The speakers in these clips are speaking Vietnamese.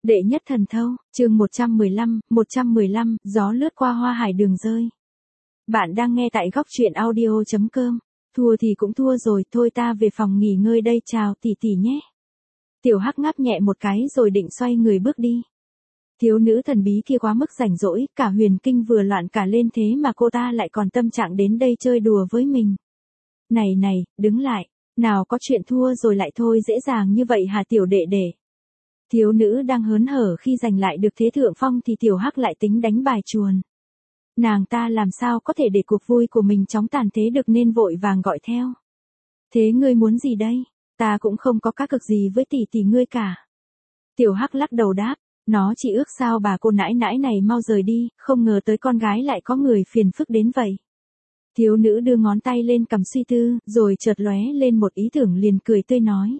Đệ nhất thần thâu, chương 115, gió lướt qua hoa hải đường rơi. Bạn đang nghe tại góc truyện audio.com. Thua thì cũng thua rồi, thôi ta về phòng nghỉ ngơi đây, chào tỷ tỷ nhé. Tiểu Hắc ngáp nhẹ một cái rồi định xoay người bước đi. Thiếu nữ thần bí kia quá mức rảnh rỗi, cả huyền kinh vừa loạn cả lên thế mà cô ta lại còn tâm trạng đến đây chơi đùa với mình. Này, đứng lại, nào có chuyện thua rồi lại thôi dễ dàng như vậy hả tiểu đệ đệ. Thiếu nữ đang hớn hở khi giành lại được thế thượng phong thì Tiểu Hắc lại tính đánh bài chuồn. Nàng ta làm sao có thể để cuộc vui của mình chóng tàn thế được nên vội vàng gọi theo. Thế ngươi muốn gì đây? Ta cũng không có cá cược gì với tỷ tỷ ngươi cả. Tiểu Hắc lắc đầu đáp, nó chỉ ước sao bà cô nãi nãi này mau rời đi, không ngờ tới con gái lại có người phiền phức đến vậy. Thiếu nữ đưa ngón tay lên cầm suy tư, rồi chợt lóe lên một ý tưởng liền cười tươi nói.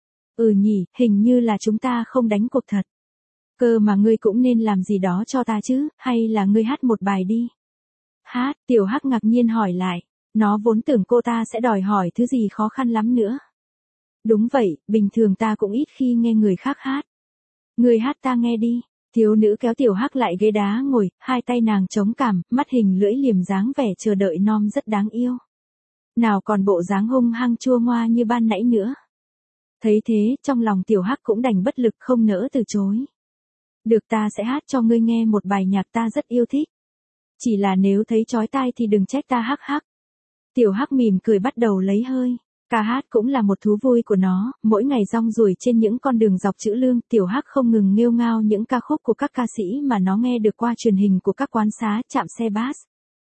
Nhỉ, hình như là chúng ta không đánh cuộc thật. Cơ mà ngươi cũng nên làm gì đó cho ta chứ, hay là ngươi hát một bài đi. Hát, Tiểu Hắc ngạc nhiên hỏi lại, nó vốn tưởng cô ta sẽ đòi hỏi thứ gì khó khăn lắm nữa. Đúng vậy, bình thường ta cũng ít khi nghe người khác hát. Ngươi hát ta nghe đi. Thiếu nữ kéo Tiểu Hắc lại ghế đá ngồi, hai tay nàng chống cằm, mắt hình lưỡi liềm dáng vẻ chờ đợi non rất đáng yêu. Nào còn bộ dáng hung hăng chua ngoa như ban nãy nữa. Thấy thế, trong lòng Tiểu Hắc cũng đành bất lực không nỡ từ chối. Được, ta sẽ hát cho ngươi nghe một bài nhạc ta rất yêu thích. Chỉ là nếu thấy chói tai thì đừng trách ta hắc hắc. Tiểu Hắc mỉm cười bắt đầu lấy hơi. Ca hát cũng là một thú vui của nó, mỗi ngày rong ruổi trên những con đường dọc chữ lương, Tiểu Hắc không ngừng nghêu ngao những ca khúc của các ca sĩ mà nó nghe được qua truyền hình của các quán xá, trạm xe bus.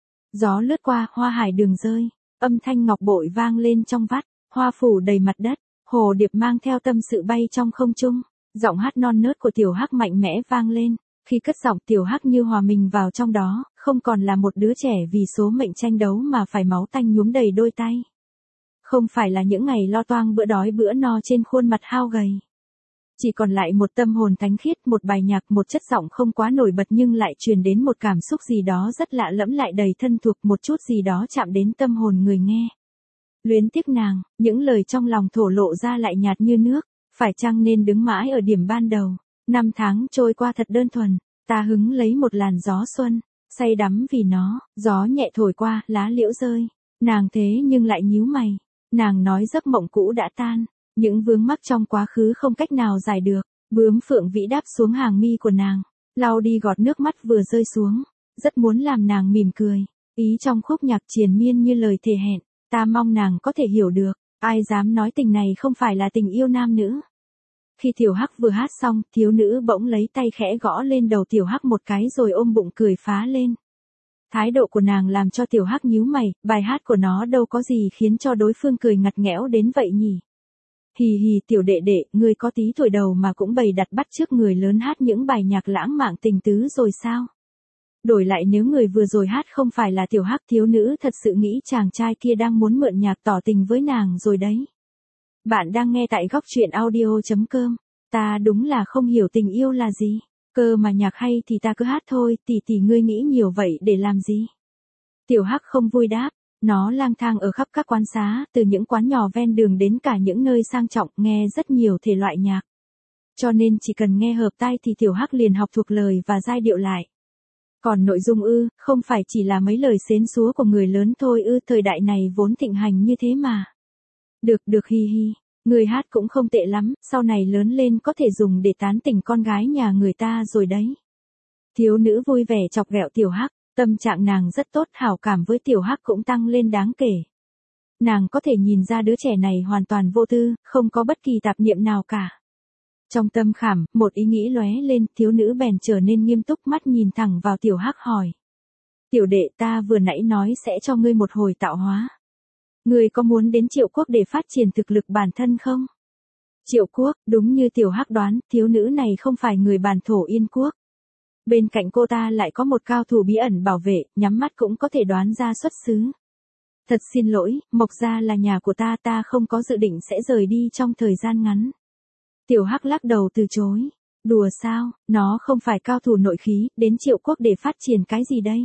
Gió lướt qua, hoa hải đường rơi, âm thanh ngọc bội vang lên trong vắt, hoa phủ đầy mặt đất. Hồ điệp mang theo tâm sự bay trong không trung, giọng hát non nớt của Tiểu Hắc mạnh mẽ vang lên, khi cất giọng Tiểu Hắc như hòa mình vào trong đó, không còn là một đứa trẻ vì số mệnh tranh đấu mà phải máu tanh nhuốm đầy đôi tay. Không phải là những ngày lo toang bữa đói bữa no trên khuôn mặt hao gầy. Chỉ còn lại một tâm hồn thánh khiết, một bài nhạc, một chất giọng không quá nổi bật nhưng lại truyền đến một cảm xúc gì đó rất lạ lẫm lại đầy thân thuộc, một chút gì đó chạm đến tâm hồn người nghe. Luyến tiếc nàng, những lời trong lòng thổ lộ ra lại nhạt như nước, phải chăng nên đứng mãi ở điểm ban đầu. Năm tháng trôi qua thật đơn thuần, ta hứng lấy một làn gió xuân, say đắm vì nó, gió nhẹ thổi qua, lá liễu rơi. Nàng thế nhưng lại nhíu mày, nàng nói giấc mộng cũ đã tan, những vướng mắc trong quá khứ không cách nào giải được. Bướm phượng vĩ đáp xuống hàng mi của nàng, lau đi giọt nước mắt vừa rơi xuống, rất muốn làm nàng mỉm cười. Ý trong khúc nhạc triền miên như lời thề hẹn. Ta mong nàng có thể hiểu được, ai dám nói tình này không phải là tình yêu nam nữ. Khi Tiểu Hắc vừa hát xong, thiếu nữ bỗng lấy tay khẽ gõ lên đầu Tiểu Hắc một cái rồi ôm bụng cười phá lên. Thái độ của nàng làm cho Tiểu Hắc nhíu mày, bài hát của nó đâu có gì khiến cho đối phương cười ngặt nghẽo đến vậy nhỉ. Hì hì tiểu đệ đệ, ngươi có tí tuổi đầu mà cũng bày đặt bắt chước người lớn hát những bài nhạc lãng mạn tình tứ rồi sao? Đổi lại nếu người vừa rồi hát không phải là Tiểu Hắc, thiếu nữ thật sự nghĩ chàng trai kia đang muốn mượn nhạc tỏ tình với nàng rồi đấy. Bạn đang nghe tại góc truyện audio.com. Ta đúng là không hiểu tình yêu là gì. Cơ mà nhạc hay thì ta cứ hát thôi, tỷ ngươi nghĩ nhiều vậy để làm gì? Tiểu Hắc không vui đáp, nó lang thang ở khắp các quán xá, từ những quán nhỏ ven đường đến cả những nơi sang trọng, nghe rất nhiều thể loại nhạc. Cho nên chỉ cần nghe hợp tai thì Tiểu Hắc liền học thuộc lời và giai điệu lại. Còn nội dung không phải chỉ là mấy lời xến xúa của người lớn thôi thời đại này vốn thịnh hành như thế mà. Được hi hi, người hát cũng không tệ lắm, sau này lớn lên có thể dùng để tán tỉnh con gái nhà người ta rồi đấy. Thiếu nữ vui vẻ chọc ghẹo Tiểu Hắc, tâm trạng nàng rất tốt, hảo cảm với Tiểu Hắc cũng tăng lên đáng kể. Nàng có thể nhìn ra đứa trẻ này hoàn toàn vô tư, không có bất kỳ tạp niệm nào cả. Trong tâm khảm, một ý nghĩ lóe lên, thiếu nữ bèn trở nên nghiêm túc, mắt nhìn thẳng vào Tiểu Hắc hỏi. Tiểu đệ, ta vừa nãy nói sẽ cho ngươi một hồi tạo hóa. Ngươi có muốn đến Triệu Quốc để phát triển thực lực bản thân không? Triệu Quốc, đúng như Tiểu Hắc đoán, thiếu nữ này không phải người bản thổ Yên Quốc. Bên cạnh cô ta lại có một cao thủ bí ẩn bảo vệ, nhắm mắt cũng có thể đoán ra xuất xứ. Thật xin lỗi, Mộc Gia là nhà của ta không có dự định sẽ rời đi trong thời gian ngắn. Tiểu Hắc lắc đầu từ chối. Đùa sao, nó không phải cao thủ nội khí, đến Triệu Quốc để phát triển cái gì đây?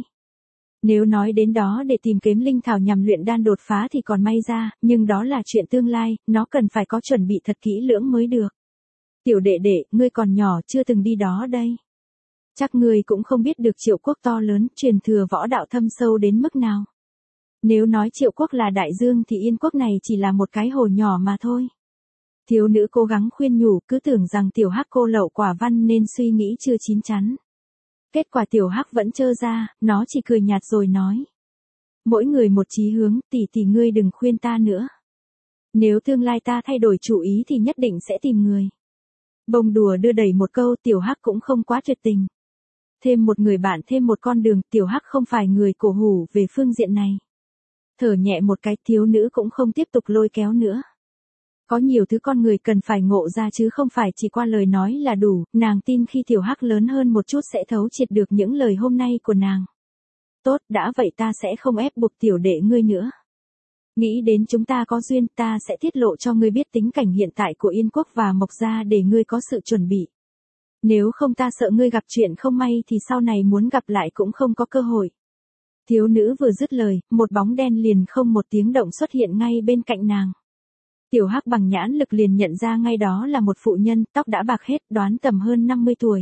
Nếu nói đến đó để tìm kiếm linh thảo nhằm luyện đan đột phá thì còn may ra, nhưng đó là chuyện tương lai, nó cần phải có chuẩn bị thật kỹ lưỡng mới được. Tiểu đệ đệ, ngươi còn nhỏ chưa từng đi đó đây. Chắc ngươi cũng không biết được Triệu Quốc to lớn, truyền thừa võ đạo thâm sâu đến mức nào. Nếu nói Triệu Quốc là đại dương thì Yên Quốc này chỉ là một cái hồ nhỏ mà thôi. Thiếu nữ cố gắng khuyên nhủ, cứ tưởng rằng Tiểu Hắc cô lậu quả văn nên suy nghĩ chưa chín chắn. Kết quả Tiểu Hắc vẫn trơ ra, nó chỉ cười nhạt rồi nói. Mỗi người một chí hướng, tỷ ngươi đừng khuyên ta nữa. Nếu tương lai ta thay đổi chủ ý thì nhất định sẽ tìm người. Bông đùa đưa đẩy một câu, Tiểu Hắc cũng không quá tuyệt tình. Thêm một người bạn thêm một con đường, Tiểu Hắc không phải người cổ hủ về phương diện này. Thở nhẹ một cái, thiếu nữ cũng không tiếp tục lôi kéo nữa. Có nhiều thứ con người cần phải ngộ ra chứ không phải chỉ qua lời nói là đủ, nàng tin khi Tiểu Hắc lớn hơn một chút sẽ thấu triệt được những lời hôm nay của nàng. Tốt, đã vậy ta sẽ không ép buộc tiểu đệ ngươi nữa. Nghĩ đến chúng ta có duyên, ta sẽ tiết lộ cho ngươi biết tính cảnh hiện tại của Yên Quốc và Mộc Gia để ngươi có sự chuẩn bị. Nếu không ta sợ ngươi gặp chuyện không may thì sau này muốn gặp lại cũng không có cơ hội. Thiếu nữ vừa dứt lời, một bóng đen liền không một tiếng động xuất hiện ngay bên cạnh nàng. Tiểu Hắc bằng nhãn lực liền nhận ra ngay đó là một phụ nhân, tóc đã bạc hết, đoán tầm hơn 50 tuổi.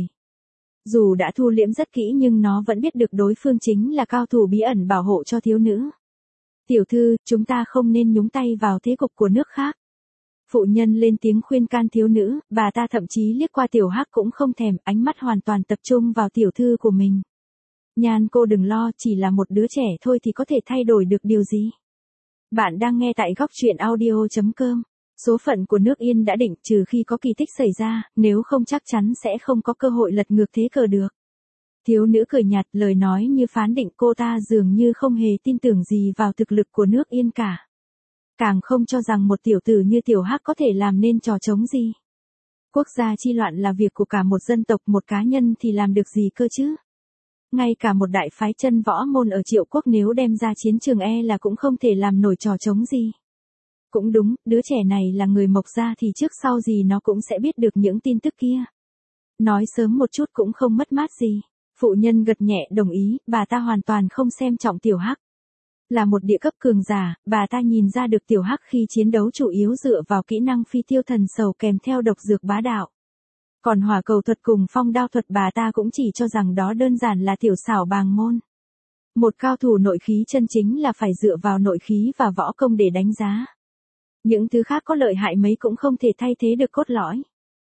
Dù đã thu liễm rất kỹ nhưng nó vẫn biết được đối phương chính là cao thủ bí ẩn bảo hộ cho thiếu nữ. Tiểu thư, chúng ta không nên nhúng tay vào thế cục của nước khác. Phụ nhân lên tiếng khuyên can thiếu nữ, bà ta thậm chí liếc qua Tiểu Hắc cũng không thèm, ánh mắt hoàn toàn tập trung vào tiểu thư của mình. Nhan cô đừng lo, chỉ là một đứa trẻ thôi thì có thể thay đổi được điều gì. Bạn đang nghe tại góc truyện audio.com. Số phận của nước Yên đã định, trừ khi có kỳ tích xảy ra, nếu không chắc chắn sẽ không có cơ hội lật ngược thế cờ được. Thiếu nữ cười nhạt, lời nói như phán định, cô ta dường như không hề tin tưởng gì vào thực lực của nước Yên cả. Càng không cho rằng một tiểu tử như Tiểu Hắc có thể làm nên trò trống gì. Quốc gia chi loạn là việc của cả một dân tộc, một cá nhân thì làm được gì cơ chứ? Ngay cả một đại phái chân võ môn ở Triệu Quốc nếu đem ra chiến trường là cũng không thể làm nổi trò trống gì. Cũng đúng, đứa trẻ này là người Mộc Gia thì trước sau gì nó cũng sẽ biết được những tin tức kia. Nói sớm một chút cũng không mất mát gì. Phụ nhân gật nhẹ đồng ý, bà ta hoàn toàn không xem trọng Tiểu Hắc. Là một địa cấp cường giả, bà ta nhìn ra được Tiểu Hắc khi chiến đấu chủ yếu dựa vào kỹ năng phi tiêu thần sầu kèm theo độc dược bá đạo. Còn hỏa cầu thuật cùng phong đao thuật bà ta cũng chỉ cho rằng đó đơn giản là tiểu xảo bàng môn. Một cao thủ nội khí chân chính là phải dựa vào nội khí và võ công để đánh giá. Những thứ khác có lợi hại mấy cũng không thể thay thế được cốt lõi.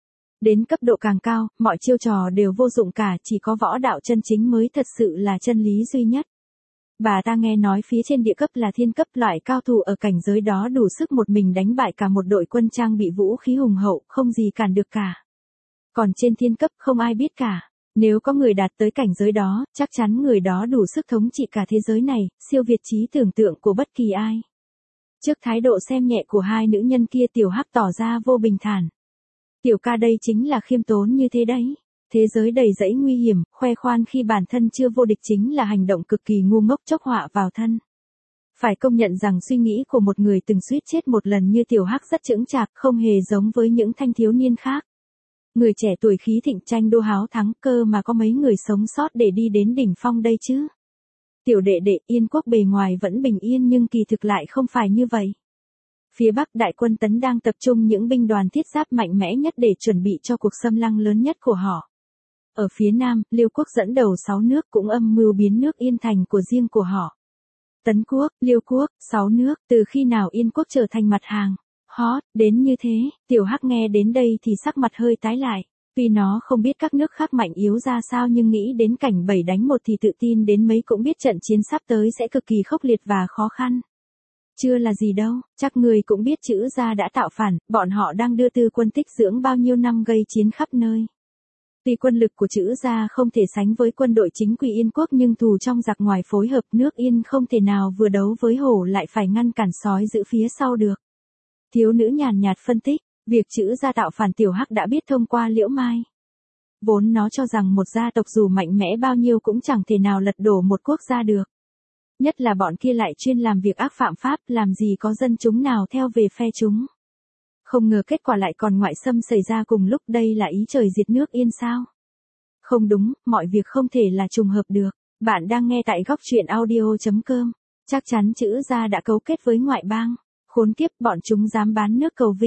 Đến cấp độ càng cao, mọi chiêu trò đều vô dụng cả, chỉ có võ đạo chân chính mới thật sự là chân lý duy nhất. Bà ta nghe nói phía trên địa cấp là thiên cấp, loại cao thủ ở cảnh giới đó đủ sức một mình đánh bại cả một đội quân trang bị vũ khí hùng hậu, không gì cản được cả. Còn trên thiên cấp không ai biết cả. Nếu có người đạt tới cảnh giới đó, chắc chắn người đó đủ sức thống trị cả thế giới này, siêu việt trí tưởng tượng của bất kỳ ai. Trước thái độ xem nhẹ của hai nữ nhân kia, Tiểu Hắc tỏ ra vô bình thản. Tiểu ca đây chính là khiêm tốn như thế đấy. Thế giới đầy rẫy nguy hiểm, khoe khoang khi bản thân chưa vô địch chính là hành động cực kỳ ngu ngốc, chốc họa vào thân. Phải công nhận rằng suy nghĩ của một người từng suýt chết một lần như Tiểu Hắc rất chững chạc, không hề giống với những thanh thiếu niên khác. Người trẻ tuổi khí thịnh tranh đua háo thắng, cơ mà có mấy người sống sót để đi đến đỉnh phong đây chứ. Tiểu đệ đệ, Yên Quốc bề ngoài vẫn bình yên nhưng kỳ thực lại không phải như vậy. Phía Bắc đại quân Tấn đang tập trung những binh đoàn thiết giáp mạnh mẽ nhất để chuẩn bị cho cuộc xâm lăng lớn nhất của họ. Ở phía Nam, Liêu Quốc dẫn đầu 6 nước cũng âm mưu biến nước Yên thành của riêng của họ. Tấn Quốc, Liêu Quốc, 6 nước, từ khi nào Yên Quốc trở thành mặt hàng hot đến như thế? Tiểu Hắc nghe đến đây thì sắc mặt hơi tái lại. Tuy nó không biết các nước khác mạnh yếu ra sao nhưng nghĩ đến cảnh 7 đánh 1 thì tự tin đến mấy cũng biết trận chiến sắp tới sẽ cực kỳ khốc liệt và khó khăn. Chưa là gì đâu, chắc người cũng biết Chữ Gia đã tạo phản, bọn họ đang đưa tư quân tích dưỡng bao nhiêu năm gây chiến khắp nơi. Tuy quân lực của Chữ Gia không thể sánh với quân đội chính quy Yên Quốc nhưng thù trong giặc ngoài phối hợp, nước Yên không thể nào vừa đấu với hổ lại phải ngăn cản sói giữ phía sau được. Thiếu nữ nhàn nhạt phân tích, việc Chữ Gia tạo phản Tiểu Hắc đã biết thông qua Liễu Mai. Vốn nó cho rằng một gia tộc dù mạnh mẽ bao nhiêu cũng chẳng thể nào lật đổ một quốc gia được. Nhất là bọn kia lại chuyên làm việc ác phạm pháp, làm gì có dân chúng nào theo về phe chúng. Không ngờ kết quả lại còn ngoại xâm xảy ra cùng lúc, đây là ý trời diệt nước Yên sao? Không đúng, mọi việc không thể là trùng hợp được. Bạn đang nghe tại góc truyện audio.com. Chắc chắn Chữ Gia đã cấu kết với ngoại bang. Khốn kiếp, bọn chúng dám bán nước cầu vinh.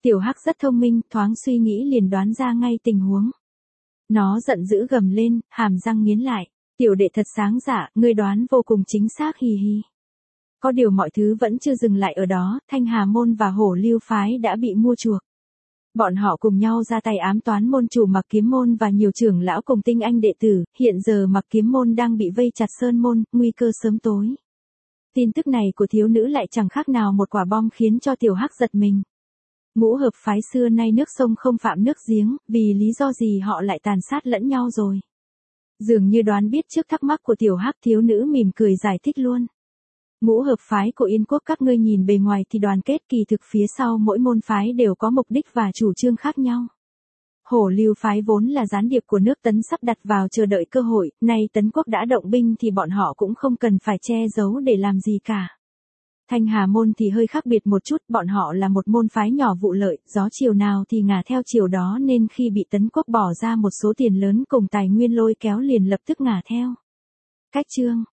Tiểu Hắc rất thông minh, thoáng suy nghĩ liền đoán ra ngay tình huống. Nó giận dữ gầm lên, hàm răng nghiến lại. Tiểu đệ thật sáng dạ, ngươi đoán vô cùng chính xác hì hì. Có điều mọi thứ vẫn chưa dừng lại ở đó, Thanh Hà môn và Hổ Lưu phái đã bị mua chuộc. Bọn họ cùng nhau ra tay ám toán môn chủ Mặc Kiếm môn và nhiều trưởng lão cùng tinh anh đệ tử, hiện giờ Mặc Kiếm môn đang bị vây chặt sơn môn, nguy cơ sớm tối. Tin tức này của thiếu nữ lại chẳng khác nào một quả bom khiến cho Tiểu Hắc giật mình. Ngũ hợp phái xưa nay nước sông không phạm nước giếng, vì lý do gì họ lại tàn sát lẫn nhau rồi. Dường như đoán biết trước thắc mắc của Tiểu Hắc, thiếu nữ mỉm cười giải thích luôn. Ngũ hợp phái của Yên Quốc các ngươi nhìn bề ngoài thì đoàn kết, kỳ thực phía sau mỗi môn phái đều có mục đích và chủ trương khác nhau. Hổ Lưu phái vốn là gián điệp của nước Tấn sắp đặt vào chờ đợi cơ hội, nay Tấn Quốc đã động binh thì bọn họ cũng không cần phải che giấu để làm gì cả. Thanh Hà môn thì hơi khác biệt một chút, bọn họ là một môn phái nhỏ vụ lợi, gió chiều nào thì ngả theo chiều đó nên khi bị Tấn Quốc bỏ ra một số tiền lớn cùng tài nguyên lôi kéo liền lập tức ngả theo. Cách chương